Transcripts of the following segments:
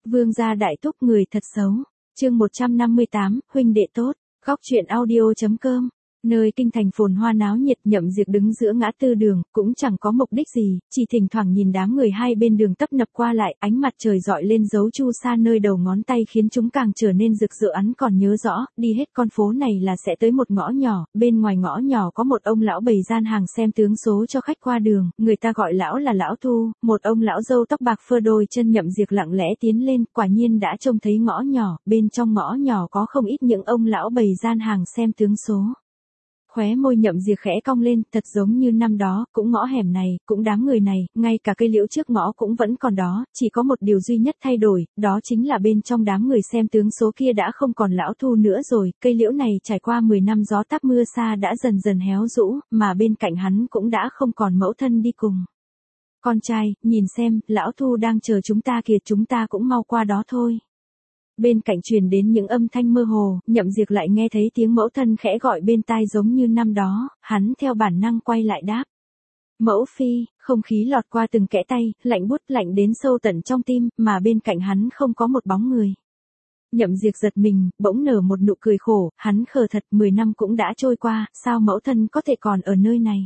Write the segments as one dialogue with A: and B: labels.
A: Vương gia đại thúc người thật xấu. Chương 158, huynh đệ tốt. Góc truyện audio.com. Nơi kinh thành phồn hoa náo nhiệt, Nhậm Diệp đứng giữa ngã tư đường, cũng chẳng có mục đích gì, chỉ thỉnh thoảng nhìn đám người hai bên đường tấp nập qua lại, ánh mặt trời rọi lên dấu chu sa nơi đầu ngón tay khiến chúng càng trở nên rực rỡ. Hắn còn nhớ rõ, đi hết con phố này là sẽ tới một ngõ nhỏ, bên ngoài ngõ nhỏ có một ông lão bày gian hàng xem tướng số cho khách qua đường, người ta gọi lão là lão Thu, một ông lão râu tóc bạc phơ đôi chân. Nhậm Diệp lặng lẽ tiến lên, quả nhiên đã trông thấy ngõ nhỏ, bên trong ngõ nhỏ có không ít những ông lão bày gian hàng xem tướng số. Khóe môi Nhậm Diệp khẽ cong lên, thật giống như năm đó, cũng ngõ hẻm này, cũng đám người này, ngay cả cây liễu trước ngõ cũng vẫn còn đó, chỉ có một điều duy nhất thay đổi, đó chính là bên trong đám người xem tướng số kia đã không còn lão Thu nữa rồi, cây liễu này trải qua 10 năm gió táp mưa xa đã dần dần héo rũ, mà bên cạnh hắn cũng đã không còn mẫu thân đi cùng. Con trai, nhìn xem, lão Thu đang chờ chúng ta kìa, chúng ta cũng mau qua đó thôi. Bên cạnh truyền đến những âm thanh mơ hồ, Nhậm Diệp lại nghe thấy tiếng mẫu thân khẽ gọi bên tai giống như năm đó, hắn theo bản năng quay lại đáp. Mẫu phi, không khí lọt qua từng kẽ tay, lạnh buốt lạnh đến sâu tận trong tim, mà bên cạnh hắn không có một bóng người. Nhậm Diệp giật mình, bỗng nở một nụ cười khổ, hắn khờ thật, 10 năm cũng đã trôi qua, sao mẫu thân có thể còn ở nơi này.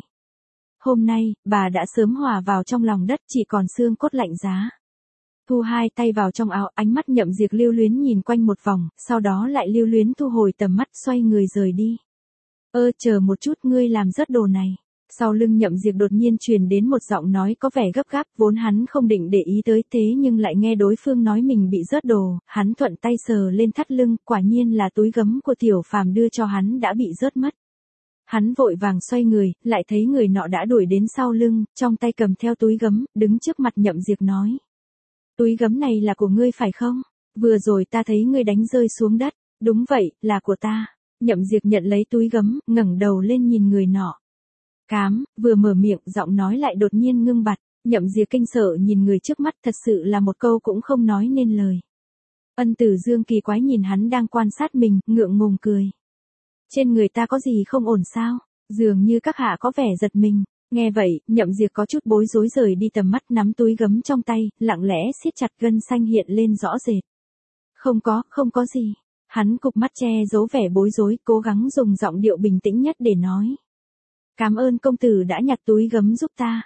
A: Hôm nay, bà đã sớm hòa vào trong lòng đất, chỉ còn xương cốt lạnh giá. Thu hai tay vào trong áo, ánh mắt Nhậm Diệp lưu luyến nhìn quanh một vòng, sau đó lại lưu luyến thu hồi tầm mắt, xoay người rời đi. Chờ một chút, ngươi làm rớt đồ này. Sau lưng Nhậm Diệp đột nhiên truyền đến một giọng nói có vẻ gấp gáp, vốn hắn không định để ý tới thế nhưng lại nghe đối phương nói mình bị rớt đồ, hắn thuận tay sờ lên thắt lưng, quả nhiên là túi gấm của Tiểu Phàm đưa cho hắn đã bị rớt mất. Hắn vội vàng xoay người, lại thấy người nọ đã đuổi đến sau lưng, trong tay cầm theo túi gấm, đứng trước mặt Nhậm Diệp nói. Túi gấm này là của ngươi phải không? Vừa rồi ta thấy ngươi đánh rơi xuống đất. Đúng vậy, là của ta. Nhậm Diệp nhận lấy túi gấm, ngẩng đầu lên nhìn người nọ. Cám, vừa mở miệng, giọng nói lại đột nhiên ngưng bặt. Nhậm Diệp kinh sợ nhìn người trước mắt, thật sự là một câu cũng không nói nên lời. Ân Tử Dương kỳ quái nhìn hắn đang quan sát mình, ngượng ngùng cười. Trên người ta có gì không ổn sao? Dường như các hạ có vẻ giật mình. Nghe vậy, Nhậm Diệp có chút bối rối rời đi tầm mắt, nắm túi gấm trong tay, lặng lẽ siết chặt, gân xanh hiện lên rõ rệt. Không có gì. Hắn cụp mắt che giấu vẻ bối rối, cố gắng dùng giọng điệu bình tĩnh nhất để nói. Cảm ơn công tử đã nhặt túi gấm giúp ta.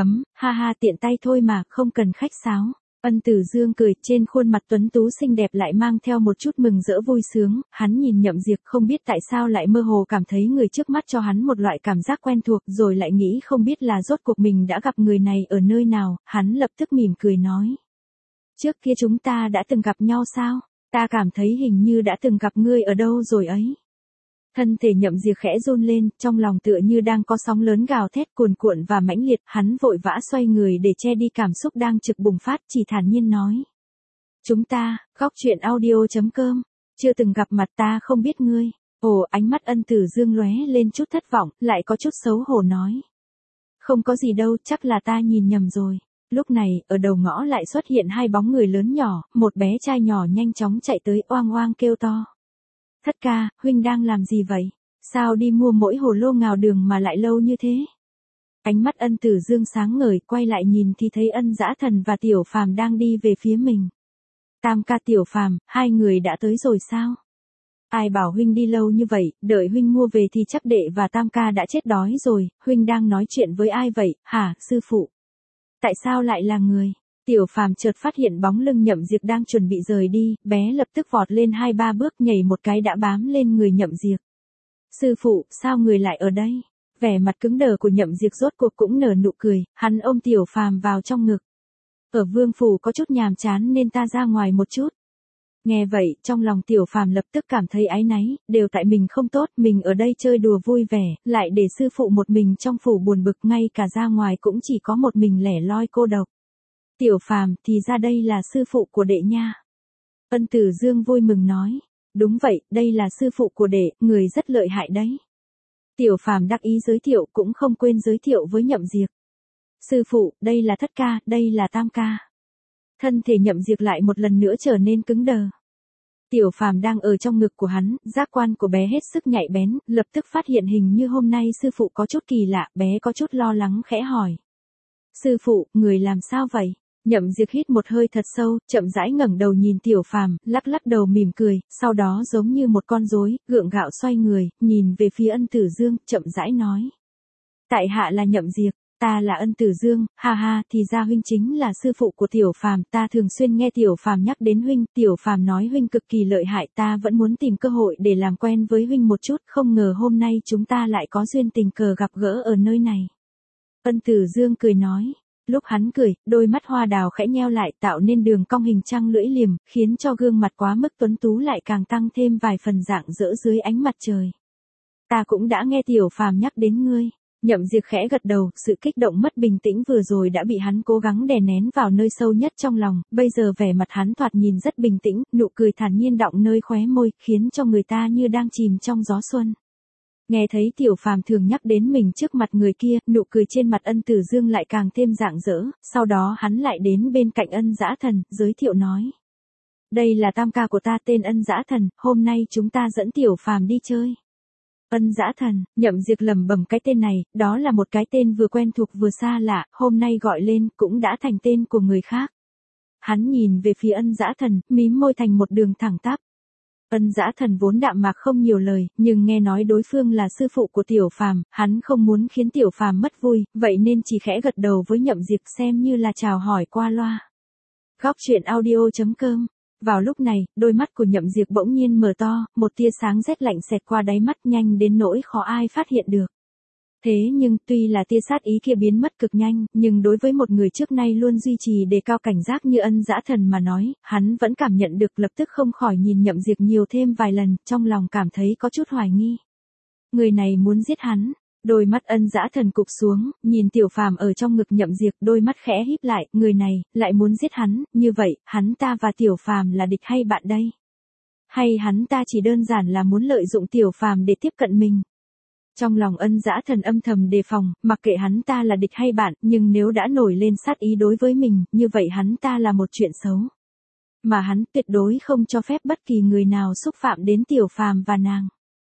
A: Ha ha, tiện tay thôi mà, không cần khách sáo. Ân Tử Dương cười, trên khuôn mặt tuấn tú xinh đẹp lại mang theo một chút mừng rỡ vui sướng, hắn nhìn Nhậm Diệp không biết tại sao lại mơ hồ cảm thấy người trước mắt cho hắn một loại cảm giác quen thuộc, rồi lại nghĩ không biết là rốt cuộc mình đã gặp người này ở nơi nào, hắn lập tức mỉm cười nói. Trước kia chúng ta đã từng gặp nhau sao? Ta cảm thấy hình như đã từng gặp ngươi ở đâu rồi ấy. Thân thể Nhậm Diệp khẽ run lên, trong lòng tựa như đang có sóng lớn gào thét cuồn cuộn và mãnh liệt, hắn vội vã xoay người để che đi cảm xúc đang trực bùng phát, chỉ thản nhiên nói. Chúng ta, góc truyện audio.com, chưa từng gặp mặt, ta không biết ngươi. Ánh mắt Ân Tử Dương lóe lên chút thất vọng, lại có chút xấu hổ nói. Không có gì đâu, chắc là ta nhìn nhầm rồi. Lúc này, ở đầu ngõ lại xuất hiện hai bóng người lớn nhỏ, một bé trai nhỏ nhanh chóng chạy tới, oang oang kêu to. Thất ca, huynh đang làm gì vậy? Sao đi mua mỗi hồ lô ngào đường mà lại lâu như thế? Ánh mắt Ân Tử Dương sáng ngời, quay lại nhìn thì thấy Ân Dã Thần và Tiểu Phàm đang đi về phía mình. Tam ca Tiểu Phàm, hai người đã tới rồi sao? Ai bảo huynh đi lâu như vậy, đợi huynh mua về thì chắc đệ và Tam ca đã chết đói rồi, huynh đang nói chuyện với ai vậy, hả, sư phụ? Tại sao lại là người? Tiểu Phàm chợt phát hiện bóng lưng Nhậm Diệp đang chuẩn bị rời đi, bé lập tức vọt lên 2-3 bước, nhảy một cái đã bám lên người Nhậm Diệp. Sư phụ, sao người lại ở đây? Vẻ mặt cứng đờ của Nhậm Diệp rốt cuộc cũng nở nụ cười, hắn ôm Tiểu Phàm vào trong ngực. Ở vương phủ có chút nhàm chán nên ta ra ngoài một chút. Nghe vậy, trong lòng Tiểu Phàm lập tức cảm thấy áy náy, đều tại mình không tốt, mình ở đây chơi đùa vui vẻ, lại để sư phụ một mình trong phủ buồn bực, ngay cả ra ngoài cũng chỉ có một mình lẻ loi cô độc. Tiểu Phàm, thì ra đây là sư phụ của đệ nha. Ân Tử Dương vui mừng nói. Đúng vậy, đây là sư phụ của đệ, người rất lợi hại đấy. Tiểu Phàm đắc ý giới thiệu, cũng không quên giới thiệu với Nhậm Diệp. Sư phụ, đây là thất ca, đây là tam ca. Thân thể Nhậm Diệp lại một lần nữa trở nên cứng đờ. Tiểu Phàm đang ở trong ngực của hắn, giác quan của bé hết sức nhạy bén, lập tức phát hiện hình như hôm nay sư phụ có chút kỳ lạ, bé có chút lo lắng khẽ hỏi. Sư phụ, người làm sao vậy? Nhậm Diệt hít một hơi thật sâu, chậm rãi ngẩng đầu nhìn Tiểu Phàm, lắc lắc đầu mỉm cười, sau đó giống như một con rối, gượng gạo xoay người, nhìn về phía Ân Tử Dương, chậm rãi nói. Tại hạ là Nhậm Diệt, ta là Ân Tử Dương, ha ha, thì ra huynh chính là sư phụ của Tiểu Phàm, ta thường xuyên nghe Tiểu Phàm nhắc đến huynh, Tiểu Phàm nói huynh cực kỳ lợi hại, ta vẫn muốn tìm cơ hội để làm quen với huynh một chút, không ngờ hôm nay chúng ta lại có duyên tình cờ gặp gỡ ở nơi này. Ân Tử Dương cười nói. Lúc hắn cười, đôi mắt hoa đào khẽ nheo lại tạo nên đường cong hình trăng lưỡi liềm, khiến cho gương mặt quá mức tuấn tú lại càng tăng thêm vài phần rạng rỡ dưới ánh mặt trời. Ta cũng đã nghe Tiểu Phàm nhắc đến ngươi. Nhậm Diệt khẽ gật đầu, sự kích động mất bình tĩnh vừa rồi đã bị hắn cố gắng đè nén vào nơi sâu nhất trong lòng, bây giờ vẻ mặt hắn thoạt nhìn rất bình tĩnh, nụ cười thản nhiên đọng nơi khóe môi, khiến cho người ta như đang chìm trong gió xuân. Nghe thấy Tiểu Phàm thường nhắc đến mình trước mặt người kia, nụ cười trên mặt Ân Tử Dương lại càng thêm rạng rỡ, sau đó hắn lại đến bên cạnh Ân Dã Thần, giới thiệu nói. Đây là tam ca của ta tên Ân Dã Thần, hôm nay chúng ta dẫn Tiểu Phàm đi chơi. Ân Dã Thần, Nhậm Diệt lẩm bẩm cái tên này, đó là một cái tên vừa quen thuộc vừa xa lạ, hôm nay gọi lên cũng đã thành tên của người khác. Hắn nhìn về phía Ân Dã Thần, mím môi thành một đường thẳng tắp. Ân Dã Thần vốn đạm mạc không nhiều lời, nhưng nghe nói đối phương là sư phụ của Tiểu Phàm, hắn không muốn khiến Tiểu Phàm mất vui, vậy nên chỉ khẽ gật đầu với Nhậm Diệt xem như là chào hỏi qua loa. Góc truyện audio.com. Vào lúc này, đôi mắt của Nhậm Diệt bỗng nhiên mở to, một tia sáng rét lạnh xẹt qua đáy mắt nhanh đến nỗi khó ai phát hiện được. Thế nhưng tuy là tia sát ý kia biến mất cực nhanh, nhưng đối với một người trước nay luôn duy trì đề cao cảnh giác như Ân Dã Thần mà nói, hắn vẫn cảm nhận được, lập tức không khỏi nhìn Nhậm Diệt nhiều thêm vài lần, trong lòng cảm thấy có chút hoài nghi. Người này muốn giết hắn. Đôi mắt Ân Dã Thần cụp xuống, nhìn Tiểu Phàm ở trong ngực Nhậm Diệt, đôi mắt khẽ híp lại, người này lại muốn giết hắn, như vậy, hắn ta và Tiểu Phàm là địch hay bạn đây? Hay hắn ta chỉ đơn giản là muốn lợi dụng Tiểu Phàm để tiếp cận mình? Trong lòng Ân Dã Thần âm thầm đề phòng, mặc kệ hắn ta là địch hay bạn, nhưng nếu đã nổi lên sát ý đối với mình, như vậy hắn ta là một chuyện xấu. Mà hắn tuyệt đối không cho phép bất kỳ người nào xúc phạm đến Tiểu Phàm và nàng.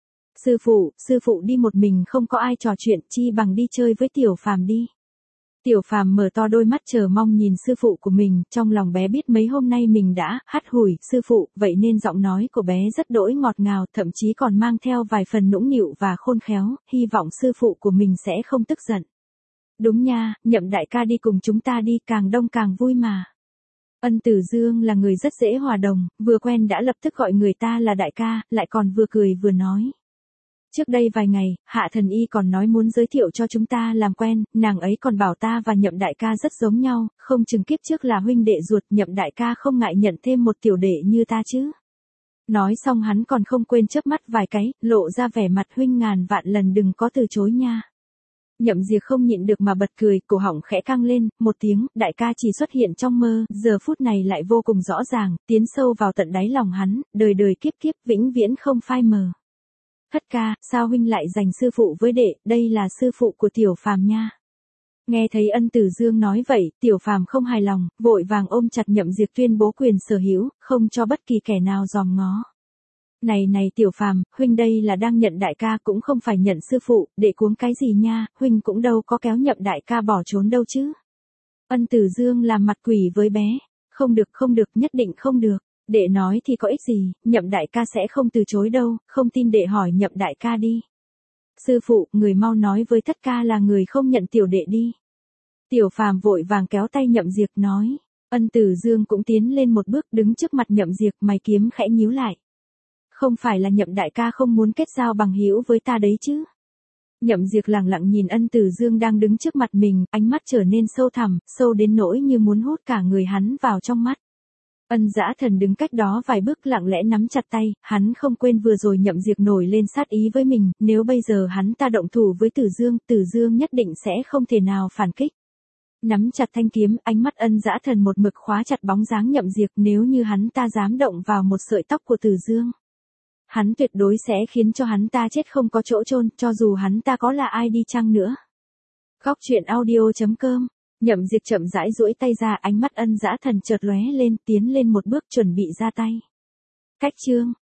A: Sư phụ đi một mình không có ai trò chuyện, chi bằng đi chơi với Tiểu Phàm đi. Tiểu Phàm mở to đôi mắt chờ mong nhìn sư phụ của mình, trong lòng bé biết mấy hôm nay mình đã hắt hủi sư phụ, vậy nên giọng nói của bé rất đỗi ngọt ngào, thậm chí còn mang theo vài phần nũng nịu và khôn khéo, hy vọng sư phụ của mình sẽ không tức giận. Đúng nha, Nhậm đại ca đi cùng chúng ta đi, càng đông càng vui mà. Ân Tử Dương là người rất dễ hòa đồng, vừa quen đã lập tức gọi người ta là đại ca, lại còn vừa cười vừa nói. Trước đây vài ngày, Hạ Thần Y còn nói muốn giới thiệu cho chúng ta làm quen, nàng ấy còn bảo ta và Nhậm đại ca rất giống nhau, không chừng kiếp trước là huynh đệ ruột, Nhậm đại ca không ngại nhận thêm một tiểu đệ như ta chứ. Nói xong hắn còn không quên chớp mắt vài cái, lộ ra vẻ mặt huynh ngàn vạn lần đừng có từ chối nha. Nhậm Diệt không nhịn được mà bật cười, cổ họng khẽ căng lên, một tiếng, đại ca chỉ xuất hiện trong mơ, giờ phút này lại vô cùng rõ ràng, tiến sâu vào tận đáy lòng hắn, đời đời kiếp kiếp vĩnh viễn không phai mờ. Thất ca, sao huynh lại giành sư phụ với đệ, đây là sư phụ của Tiểu Phàm nha. Nghe thấy Ân Tử Dương nói vậy, Tiểu Phàm không hài lòng, vội vàng ôm chặt Nhậm Diệt tuyên bố quyền sở hữu, không cho bất kỳ kẻ nào dòm ngó. Này Tiểu Phàm, huynh đây là đang nhận đại ca cũng không phải nhận sư phụ, đệ cuống cái gì nha, huynh cũng đâu có kéo Nhậm đại ca bỏ trốn đâu chứ. Ân Tử Dương làm mặt quỷ với bé, không được, nhất định không được. Đệ nói thì có ích gì, Nhậm đại ca sẽ không từ chối đâu, không tin đệ hỏi Nhậm đại ca đi. Sư phụ, người mau nói với thất ca là người không nhận tiểu đệ đi. Tiểu Phàm vội vàng kéo tay Nhậm Diệt nói. Ân Tử Dương cũng tiến lên một bước đứng trước mặt Nhậm Diệt, mày kiếm khẽ nhíu lại. Không phải là Nhậm đại ca không muốn kết giao bằng hữu với ta đấy chứ. Nhậm Diệt lặng lặng nhìn Ân Tử Dương đang đứng trước mặt mình, ánh mắt trở nên sâu thẳm, sâu đến nỗi như muốn hút cả người hắn vào trong mắt. Ân Dã Thần đứng cách đó vài bước lặng lẽ nắm chặt tay, hắn không quên vừa rồi Nhậm Diệt nổi lên sát ý với mình, nếu bây giờ hắn ta động thủ với Tử Dương nhất định sẽ không thể nào phản kích. Nắm chặt thanh kiếm, ánh mắt Ân Dã Thần một mực khóa chặt bóng dáng Nhậm Diệt, nếu như hắn ta dám động vào một sợi tóc của Tử Dương, hắn tuyệt đối sẽ khiến cho hắn ta chết không có chỗ chôn, cho dù hắn ta có là ai đi chăng nữa. Góc truyện audio.com. Nhậm Diệt chậm rãi duỗi tay ra, ánh mắt Ân Dã Thần chợt lóe lên, tiến lên một bước chuẩn bị ra tay. Cách chương